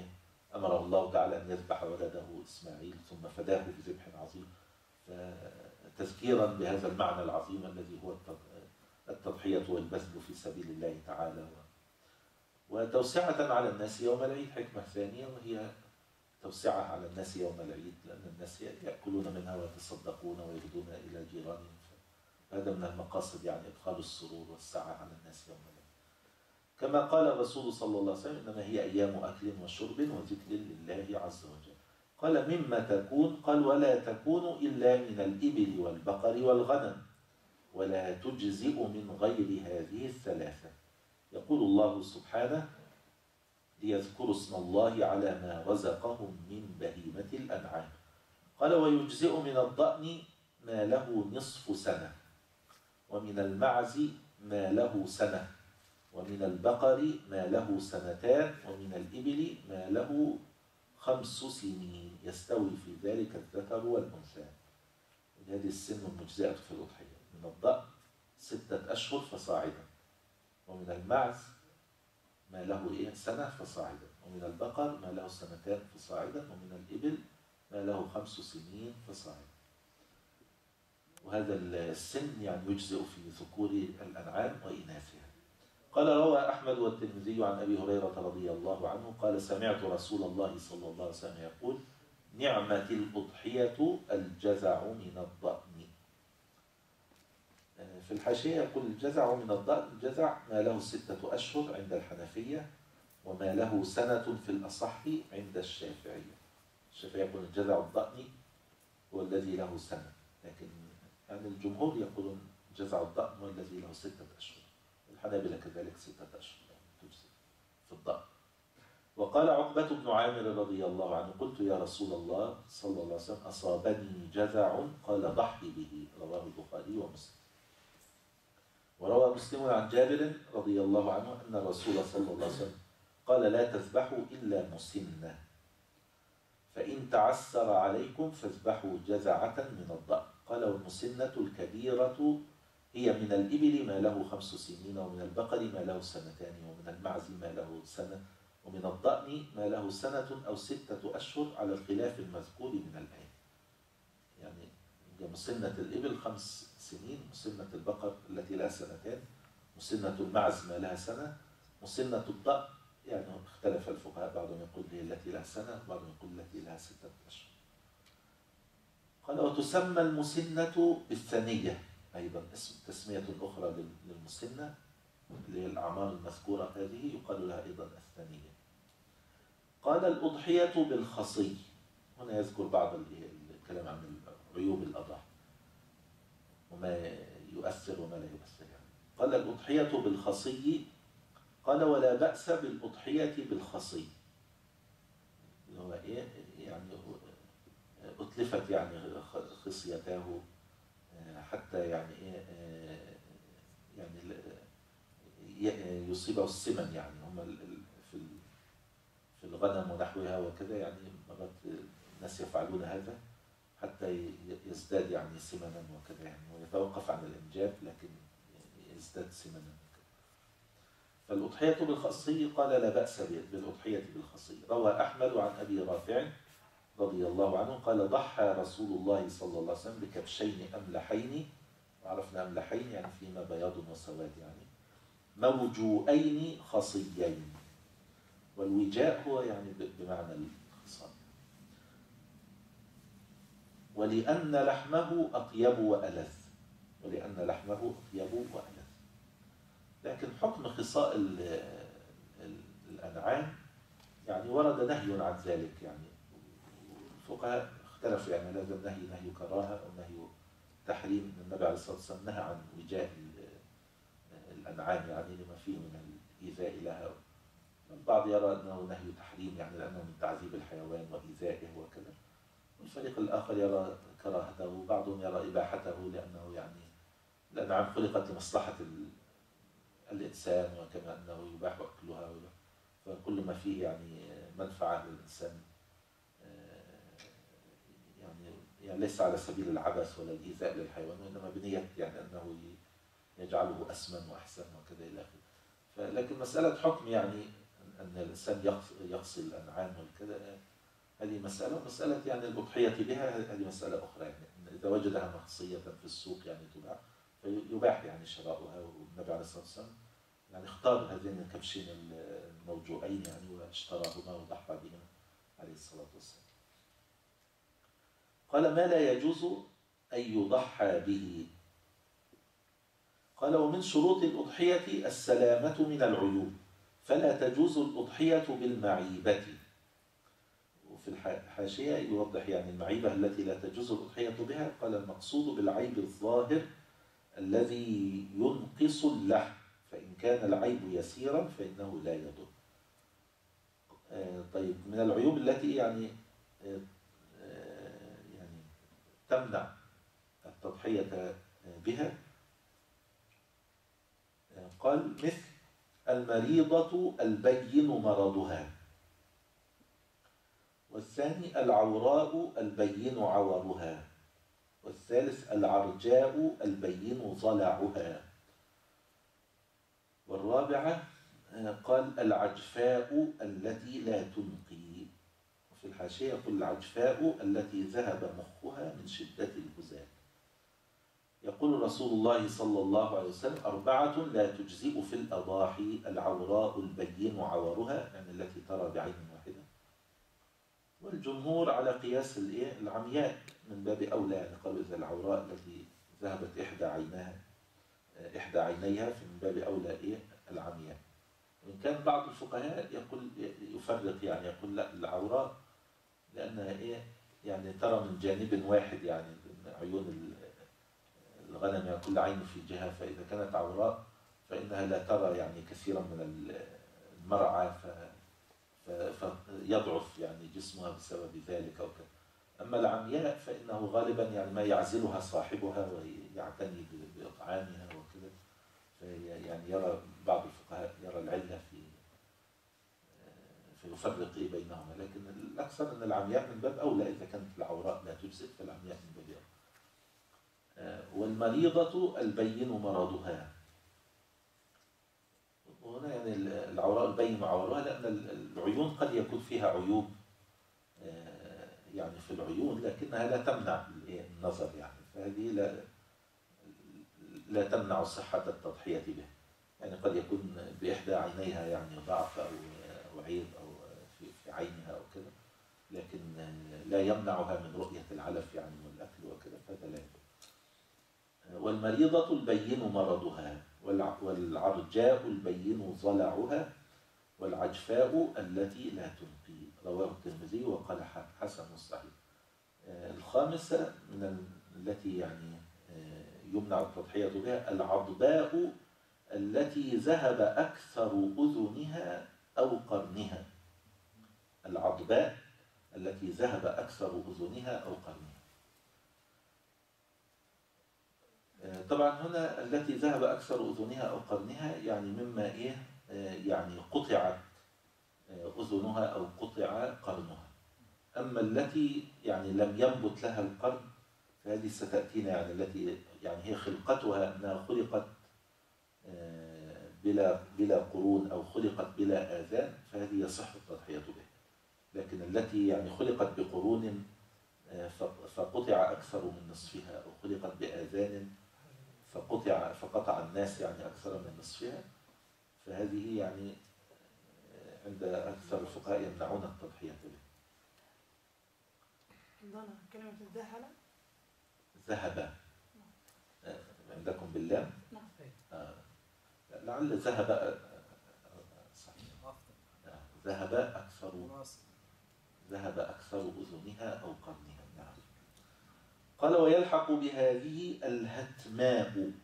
أمره الله تعالى أن يذبح ولده إسماعيل ثم فداه بذبح عظيم، فتذكيرا بهذا المعنى العظيم الذي هو التضحية والبذل في سبيل الله تعالى، وتوسعة على الناس يوم العيد. حكمة ثانية وهي توسعة على الناس يوم العيد، لأن الناس يأكلون منها ويتصدقون ويهدون إلى جيرانهم، هذا من المقاصد يعني إدخال السرور والسعة على الناس يوم العيد. كما قال الرسول صلى الله عليه وسلم: إنما هي أيام أكل وشرب وذكر لله عز وجل. قال: مما تكون؟ قال: ولا تكون إلا من الإبل والبقر والغنم، ولا تجزئ من غير هذه الثلاثة. يقول الله سبحانه: ليذكروا اسم الله على ما رزقهم من بهيمة الأنعام. قال: ويجزئ من الضأن ما له نصف سنة، ومن المعز ما له سنة، ومن البقر ما له سنتان، ومن الإبل ما له 5 سنين، يستوي في ذلك الذكر والأنثى. هذه السن المجزئة في الأضحية. من الضأن 6 أشهر فصاعدا، ومن المعز ما له سنة فصاعدا، ومن البقر ما له 2 فصاعدا، ومن الإبل ما له 5 سنين فصاعدا. وهذا السن يعني يجزئ في ذكور الأنعام وإناثها. قال: روى أحمد والترمذي عن أبي هريرة رضي الله عنه قال: سمعت رسول الله صلى الله عليه وسلم يقول: نعمة الأضحية الجزع من الضأن. في الحاشية يقول: الجزع من الضأن، الجزع ما له 6 أشهر عند الحنفية، وما له سنة في الأصح عند الشافعية. الشافعية يقول الجزع الضأني هو الذي له سنة، لكن يعني الجمهور يقولون جزع الضأن هو الذي له 6 أشهر. الحنابلة كذلك 6 أشهر تجزئ في الضأن. وقال عقبة بن عامر رضي الله عنه: قلت يا رسول الله صلى الله عليه وسلم: أصابني جزع، قال: ضحي به. رواه البخاري ومسلم. وروى مسلم عن جابر رضي الله عنه أن الرسول صلى الله عليه وسلم قال: لا تذبحوا إلا مسنة، فإن تعسر عليكم فاذبحوا جزعة من الضأن. قال: والمسنة الكبيرة هي من الإبل ما له 5 سنين، ومن البقر ما له 2 سنين، ومن المعز ما له 1 سنة، ومن الضأن ما له 1 سنة أو 6 أشهر على الخلاف المذكور من الآية. يعني مسنة الإبل 5 سنين، مسنة البقر التي لها 2 سنين، مسنة المعز ما لها 1 سنة، مسنة الضأن يعني اختلف الفقهاء، بعضهم يقول هي التي لها 1 سنة، بعضهم يقول التي لها 6 أشهر. قال: وتسمى المسنة بالثانية أيضا، اسم تسمية أخرى للمسنة اللي هي الأعمار المذكورة هذه يقال لها أيضا الثانية. قال: الأضحية بالخصي. هنا يذكر بعض الكلام عن عيوب الأضحى وما يؤثر وما لا يؤثر يعني. قال: الأضحية بالخصي. قال: ولا بأس بالأضحية بالخصي، اللي هو يعني أتلفت يعني خصيته حتى يعني يعني يصيبه السمن، يعني هم في الغنم ونحوها وكذا، يعني مرات الناس يفعلون هذا حتى يزداد يعني سمنا وكذا، يعني ويتوقف عن الإنجاب لكن يزداد سمنا. فالأضحية بالخصي قال: لا بأس بالأضحية بالخصي. روى أحمد عن أبي رافع رضي الله عنه قال: ضحى رسول الله صلى الله عليه وسلم بكبشين أملحين. وعرفنا أملحين يعني فيما بياض وسواد، يعني موجوئين خصيين، والوجاء هو يعني بمعنى الخصال. ولأن لحمه أطيب وألذ، ولأن لحمه أطيب وألذ. لكن حكم خصاء الأنعام يعني ورد نهي عن ذلك، يعني الفقهاء اختلفوا يعني هذا النهي نهي كراهة أو نهي تحريم. النبي عليه الصلاة والسلام نهى عن وجاء الأنعام يعني لما فيه من الإيذاء لها. البعض يرى أنه نهي تحريم يعني لأنه من تعذيب الحيوان وإيذائه وكذا، والفريق الآخر يرى كراهته، وبعضهم يرى إباحته لأنه يعني الأنعام خلقت لمصلحة الإنسان، وكما أنه يباح أكلها، فكل ما فيه يعني منفعة للإنسان يعني ليس على سبيل العبث ولا الإيذاء للحيوان، وإنما بنية يعني أنه يجعله أسمن وأحسن وكذا إلى آخره. لكن مسألة حكم يعني أن الإنسان يقصي الأنعام والكذا، هذه مسألة يعني الأضحية بها، هذه مسألة أخرى يعني إذا وجدها مخصية في السوق يعني تباع فيباح يعني شراؤها. والنبي عليه الصلاة والسلام يعني اختار هذين الكبشين الموجوعين يعني واشتراهما وضحى بهما عليه الصلاة والسلام. قال ما لا يجوز أن يضحى به. قال ومن شروط الأضحية السلامة من العيوب، فلا تجوز الأضحية بالمعيبة. وفي الحاشية يوضح يعني المعيبة التي لا تجوز الأضحية بها، قال المقصود بالعيب الظاهر الذي ينقص اللحم، فإن كان العيب يسيرا فإنه لا يضر. طيب من العيوب التي يعني تمنع التضحية بها، قال مثل المريضة البين مرضها، والثاني العوراء البين عورها، والثالث العرجاء البين ضلعها، والرابعة قال العجفاء التي لا تنقي. وفي الحاشية يقول العجفاء التي ذهب مخها من شدة الهزال. يقول رسول الله صلى الله عليه وسلم 4 لا تجزئ في الأضاحي: العوراء البين عورها، يعني التي ترى بعين واحدة. والجمهور على قياس العمياء من باب أولى، يعني قالوا إذا العوراء التي ذهبت إحدى عينيها فمن باب أولى العمياء. وإن كان بعض الفقهاء يقول يفرق، يعني يقول لا العوراء لأنها يعني ترى من جانب واحد، يعني عيون الغنم يعني كل عين في جهة، فإذا كانت عوراء فإنها لا ترى يعني كثيرا من المرعى فيضعف يعني جسمها بسبب ذلك أو كذا. أما العمياء فإنه غالبا يعني ما يعزلها صاحبها ويعتني بإطعامها وكذا، يعني يرى بعض الفقهاء يرى العلة فيفرق بينهما، لكن الأكثر أن العمياء من باب أولى، إذا كانت العوراء لا تجزئ فالعمياء من باب أولى. والمريضة البين مرضها، وهنا يعني العوراء البين عورها لأن العيون قد يكون فيها عيوب يعني في العيون، لكنها لا تمنع النظر يعني، فهذه لا تمنع صحة التضحية به. يعني قد يكون بإحدى عينيها يعني ضعف أو عيب أو في عينها أو كذا، لكن لا يمنعها من رؤية العلف يعني والأكل وكذا، فهذا لا يمنع. والمريضة البين مرضها، والعرجاء البين ضلعها، والعجفاء التي لا تنقي. رواه الترمذي وقال حسن صحيح. الخامسة من التي يعني يمنع التضحية بها العضباء التي ذهب أكثر أذنها أو قرنها. العضباء التي ذهب أكثر أذنها أو قرنها. طبعا هنا التي ذهب أكثر أذنها أو قرنها يعني مما يعني قطعت أذنها أو قطع قرنها. أما التي يعني لم ينبت لها القرن فهذه ستأتينا، يعني التي يعني هي خلقتها أنها خلقت بلا قرون أو خلقت بلا آذان، فهذه يصح التضحية بها. لكن التي يعني خلقت بقرون فقطع أكثر من نصفها، أو خلقت بآذان فقطع الناس يعني أكثر من نصفها، فهذه يعني عند أكثر الفقهاء يمنعون التضحية بها. عندنا كلمة الذهب. ذهب عندكم باللام؟ نعم. لعل ذهب صحيح. ذهب أكثر أذنها أو قرنها. نعم. قال ويلحق بهذه الهتماء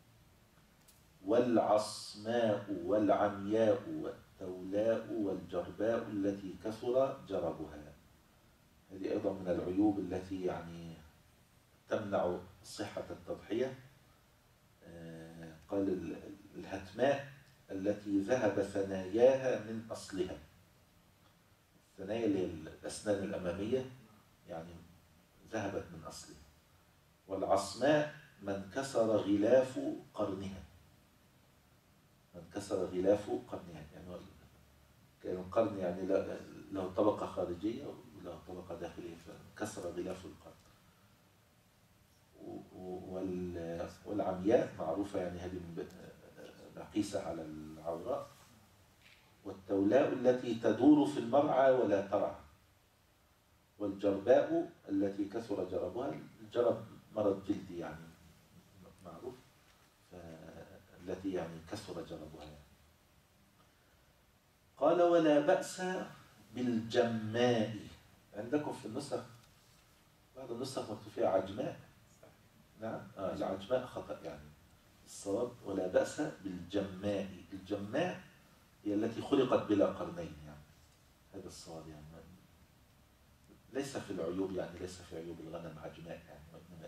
والعصماء والعمياء والتولاء والجرباء التي كثر جربها. هذه أيضا من العيوب التي يعني تمنع صحة التضحية. قال الهتماء التي ذهب ثناياها من أصلها. الثنايا الأسنان الأمامية يعني ذهبت من أصلها. والعصماء من كسر غلاف قرنها. يعني كان القرن يعني له طبقة خارجية وله طبقة داخلية، فكسر غلاف القرن. والعمياء معروفة يعني هذه مقيسة على العوراء. والتولاء التي تدور في المرعى ولا ترعى. والجرباء التي كثر جربها، الجرب مرض جلدي يعني معروف، التي يعني كثر جربها يعني. قال ولا بأس بالجماء. عندكم في النسخ بعض النسخ مكتوب فيها عجماء. نعم العجماء خطأ يعني. الصواب ولا بأس بالجماء. الجماء هي التي خلقت بلا قرنين يعني. هذا الصواب يعني. ليس في العيوب يعني، ليس في عيوب الغنم عجماء يعني، وإنما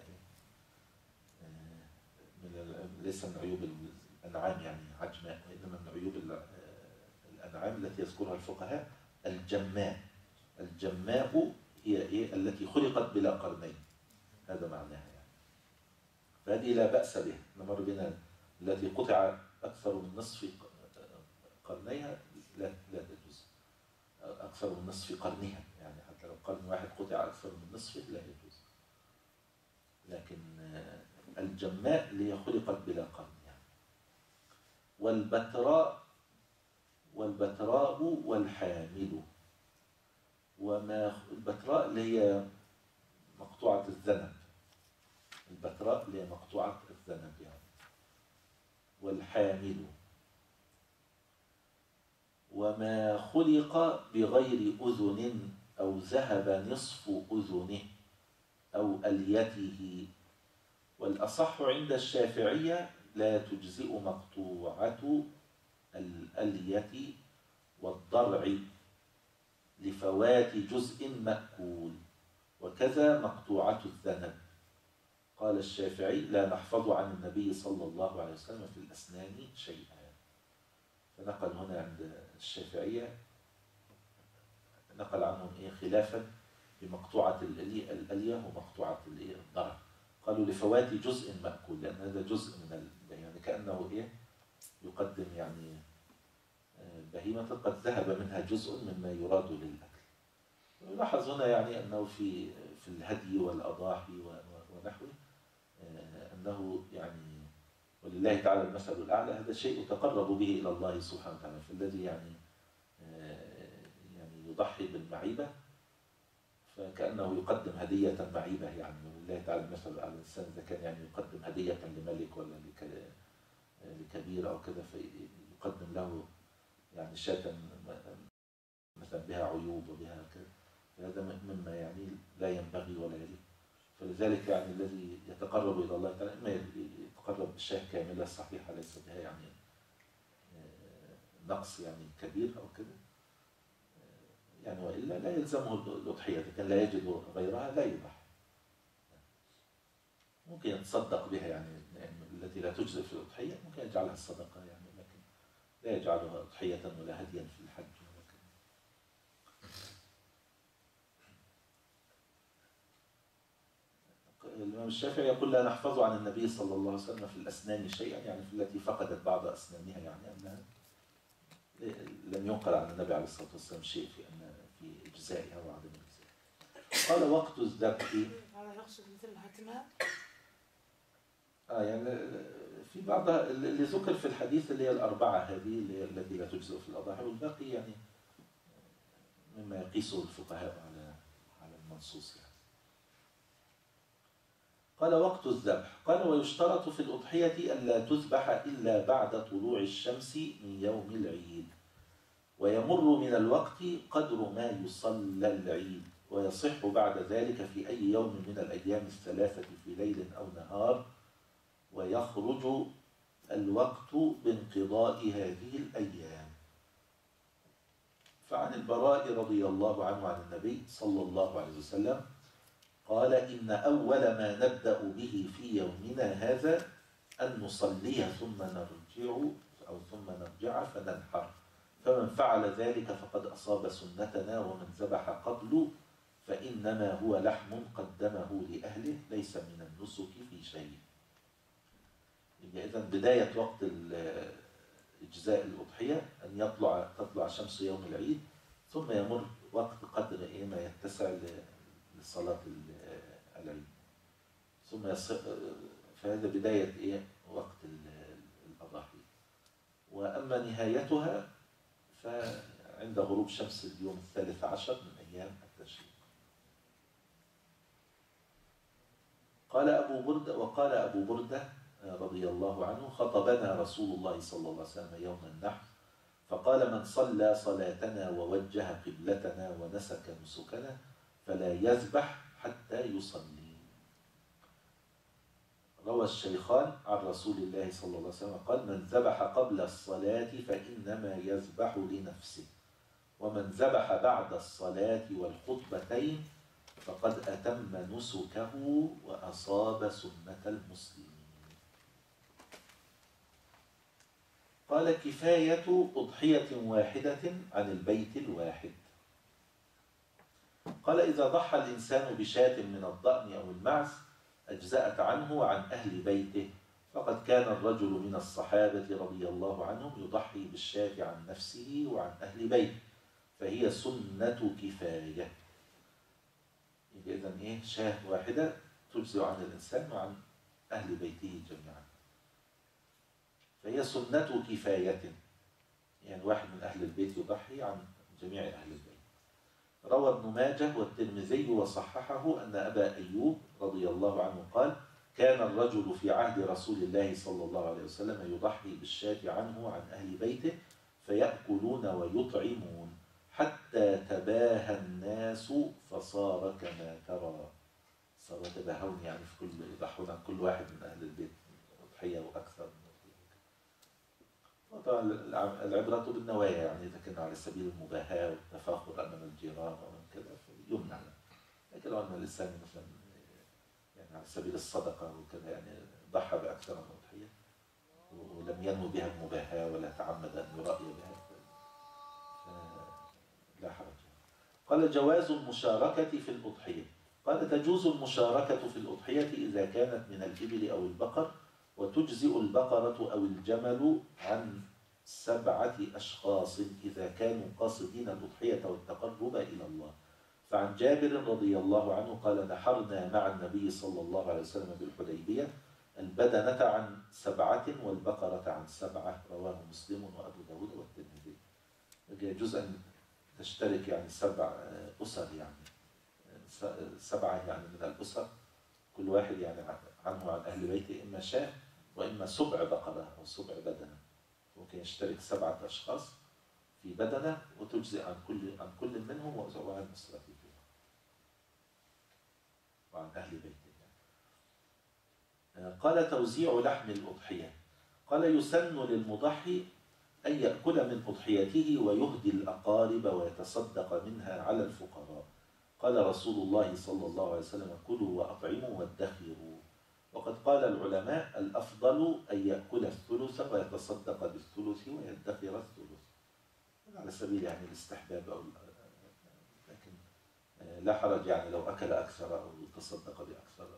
ليس من عيوب الأنعام يعني عجماء، وإنما من عيوب الأنعام التي يذكرها الفقهاء الجماء. الجماء هي التي خلقت بلا قرنين، هذا معناها يعني. فهذه لا بأس بها. نمر بنا التي قطع أكثر من نصف قرنيها لا تجوز، أكثر من نصف قرنها يعني، حتى لو قرن واحد قطع أكثر من نصفه لا يجوز. لكن الجماء اللي هي خلقت بلا قرن يعني. والبتراء والحامل. وما البتراء اللي هي مقطوعة الذنب، البتراء اللي هي مقطوعة الذنب يعني. والحامل. وما خلق بغير أذن أو ذهب نصف أذنه أو أليته. والأصح عند الشافعية لا تجزئ مقطوعة الألية والضرع لفوات جزء مأكول، وكذا مقطوعة الذنب. قال الشافعي لا نحفظ عن النبي صلى الله عليه وسلم في الأسنان شيئا. فنقل هنا عند الشافعية، نقل عنهم خلافا بمقطوعة الألية ومقطوعة الضرع. قالوا لفوات جزء مأكول، لأن هذا جزء من يعني كأنه يقدم يعني بهيمة قد ذهب منها جزء مما يراد للأكل. ويلاحظ هنا يعني أنه في الهدي والأضاحي ونحوه أنه يعني ولله تعالى المثل الأعلى، هذا شيء يتقرب به إلى الله سبحانه وتعالى. فالذي يعني يضحي بالمعيبة فكأنه يقدم هدية معيبة يعني. ولله تعالى المثل الأعلى. الإنسان إذا كان يعني يقدم هدية لملك ولا لكبير أو كذا، فيقدم له يعني شاة مثلا بها عيوب وبها كذا، فهذا مما يعني لا ينبغي ولا يليق. فلذلك يعني الذي يتقرب إلى الله تعالى إما يتقرب بالشاة كاملة صحيحة ليس بها يعني نقص يعني كبير أو كذا يعني، وإلا لا يلزمه الأضحية. إذا كان لا يجد غيرها لا يضحي. ممكن يتصدق بها يعني التي لا تجزئ في الأضحية ممكن يجعلها الصدقة يعني، لكن لا يجعلها أضحية ولا هديا في الحج. الإمام الشافعي يقول لا نحفظ عن النبي صلى الله عليه وسلم في الأسنان شيئا، يعني في التي فقدت بعض أسنانها يعني أنها لم ينقل عن النبي عليه الصلاة والسلام شيء في إجزائها وعدم إجزائها. قال وقت الذبح. هذا يقصد مثل الهتماء. يعني في بعضها اللي ذكر في الحديث اللي هي الأربعة هذه اللي هي التي لا تجزئ في الأضاحي، والباقي يعني مما يقيسه الفقهاء على المنصوص يعني. قال وقت الذبح. قال ويشترط في الأضحية ألا تذبح إلا بعد طلوع الشمس من يوم العيد، ويمر من الوقت قدر ما يصلى العيد، ويصح بعد ذلك في أي يوم من الأيام الثلاثة في ليل أو نهار، ويخرج الوقت بانقضاء هذه الأيام. فعن البراء رضي الله عنه عن النبي صلى الله عليه وسلم قال إن أول ما نبدأ به في يومنا هذا أن نصلي ثم نرجع فننحر، فمن فعل ذلك فقد أصاب سنتنا، ومن ذبح قبل فإنما هو لحم قدمه لأهله ليس من النسك في شيء. إذن بداية وقت إجزاء الأضحية أن تطلع شمس يوم العيد، ثم يمر وقت قدر ما يتسع لصلاة العيد، ثم فهذا بداية وقت الأضاحي. وأما نهايتها فعند غروب شمس اليوم 13 من أيام التشريق. قال أبو بردة رضي الله عنه: خطبنا رسول الله صلى الله عليه وسلم يوم النحر فقال: من صلى صلاتنا ووجه قبلتنا ونسك نسكنا فلا يذبح حتى يصلي. روى الشيخان عن رسول الله صلى الله عليه وسلم قال: من ذبح قبل الصلاة فإنما يذبح لنفسه، ومن ذبح بعد الصلاة والخطبتين فقد أتم نسكه وأصاب سنة المسلمين. قال: كفاية أضحية واحدة عن البيت الواحد. قال: إذا ضحى الإنسان بشاة من الضأن أو المعز أجزأت عنه وعن أهل بيته، فقد كان الرجل من الصحابة رضي الله عنهم يضحي بالشاة عن نفسه وعن أهل بيته، فهي سنة كفاية. إذن شاة واحدة تجزئ عن الإنسان وعن أهل بيته جميعا، فهي سنة كفاية، يعني واحد من أهل البيت يضحي عن جميع أهل البيت. روى ابن ماجه والترمذي وصححه أن أبا أيوب رضي الله عنه قال: كان الرجل في عهد رسول الله صلى الله عليه وسلم يضحي بالشاة عنه وعن أهل بيته فيأكلون ويطعمون حتى تباهى الناس فصار كما ترى. صار تباهون يعني في كل يضحون عن كل واحد من أهل البيت أضحية وأكثر من أضحية. وطبعا العبرة بالنوايا، يعني إذا كان على سبيل المباهاة والتفاخر أمام الجيران أو كذا فيمنع، لكن لو أن الإنسان مثلا يعني على سبيل الصدقة وكذا يعني ضحى بأكثر من أضحية ولم ينوي بها المباهاة ولا تعمد أن يرأي بها لا حرج. قال: جواز المشاركة في الأضحية. قال: تجوز المشاركة في الأضحية إذا كانت من الإبل أو البقر، وتجزئ البقرة أو الجمل عن 7 أشخاص إذا كانوا قاصدين الأضحية والتقرب إلى الله. فعن جابر رضي الله عنه قال: نحرنا مع النبي صلى الله عليه وسلم بالحديبية البدنة عن 7 والبقرة عن 7. رواه مسلم وأبو داود والترمذي. يجوز أن تشترك يعني 7 أسر، يعني 7 يعني من الأسر كل واحد يعني عنه عن أهل بيته إما شاة وإما 7 بقرة أو 7 بدنة. ممكن يشترك 7 أشخاص في بدنة وتجزئ عن كل منهم وعن أسرته وعن أهل بيته. قال: توزيع لحم الأضحية. قال: يسن للمضحي أن يأكل من أضحيته ويهدي الأقارب ويتصدق منها على الفقراء. قال رسول الله صلى الله عليه وسلم: كلوا وأطعموا وادخروا. وقد قال العلماء: الأفضل أن يأكل الثلث ويتصدق بالثلث ويدخر الثلث، على سبيل يعني الاستحباب أو لكن لا حرج يعني لو أكل أكثر أو تصدق بأكثر.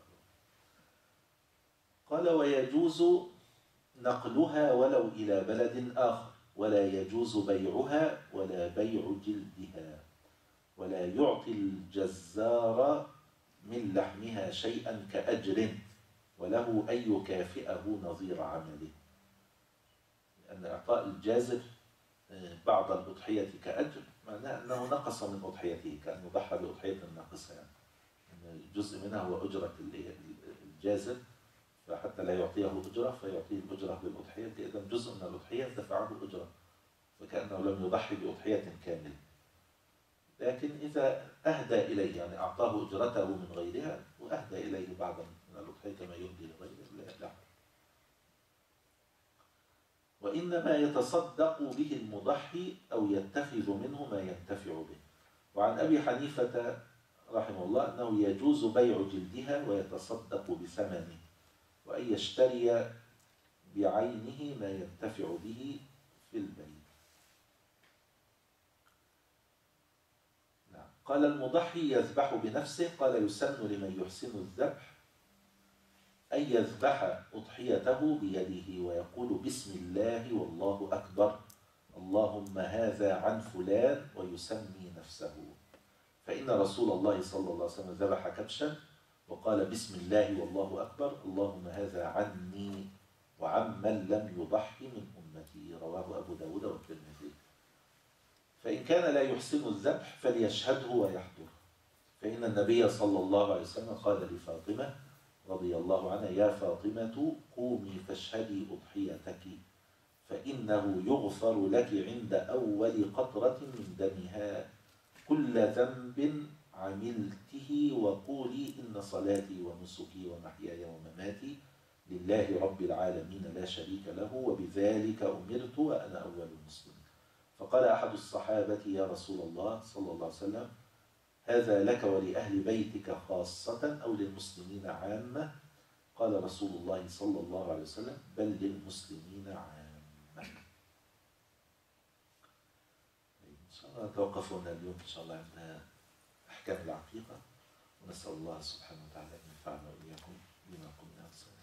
قال: ويجوز نقلها ولو إلى بلد آخر، ولا يجوز بيعها ولا بيع جلدها، ولا يعطي الجزار من لحمها شيئا كأجر، وله أن يكافئه نظير عمله. لأن إعطاء الجازر بعض الأضحية كأجر معناه أنه نقص من أضحيته، كأنه ضحى بأضحية ناقصة، يعني جزء منها هو أجرة الجازر، فحتى لا يعطيه أجرة فيعطيه الأجرة بالأضحية، إذا جزء من الأضحية دفعه أجرة، فكأنه لم يضحي بأضحية كاملة. لكن إذا أهدى إليه يعني أعطاه أجرته من غيرها وأهدى إليه بعضا من الأضحية كما يهدي لغيره لا. وإنما يتصدق به المضحي أو يتخذ منه ما ينتفع به. وعن أبي حنيفة رحمه الله أنه يجوز بيع جلدها ويتصدق بثمنه، وأن يشتري بعينه ما ينتفع به في البيت. قال: المضحي يذبح بنفسه. قال: يسن لمن يحسن الذبح أن يذبح أضحيته بيده ويقول بسم الله والله أكبر اللهم هذا عن فلان ويسمي نفسه. فإن رسول الله صلى الله عليه وسلم ذبح كبشا وقال بسم الله والله أكبر اللهم هذا عني وعمن لم يضحي من أمتي. رواه أبو داود والترمذي. فإن كان لا يحسن الذبح فليشهده ويحضر، فإن النبي صلى الله عليه وسلم قال لفاطمة رضي الله عنها يا فاطمة قومي فاشهدي أضحيتك فإنه يغفر لك عند أول قطرة من دمها كل ذنب عملته وقولي إن صلاتي ونسكي ومحياي ومماتي لله رب العالمين لا شريك له وبذلك أمرت وأنا أول المسلمين. فقال أحد الصحابة يا رسول الله صلى الله عليه وسلم هذا لك ولأهل بيتك خاصة أو للمسلمين عامة؟ قال رسول الله صلى الله عليه وسلم بل للمسلمين عامة. إن شاء الله نتوقف هنا اليوم إن شاء الله عندنا أحكام العقيقة، ونسأل الله سبحانه وتعالى أن ينفعنا وإياكم بما قلنا.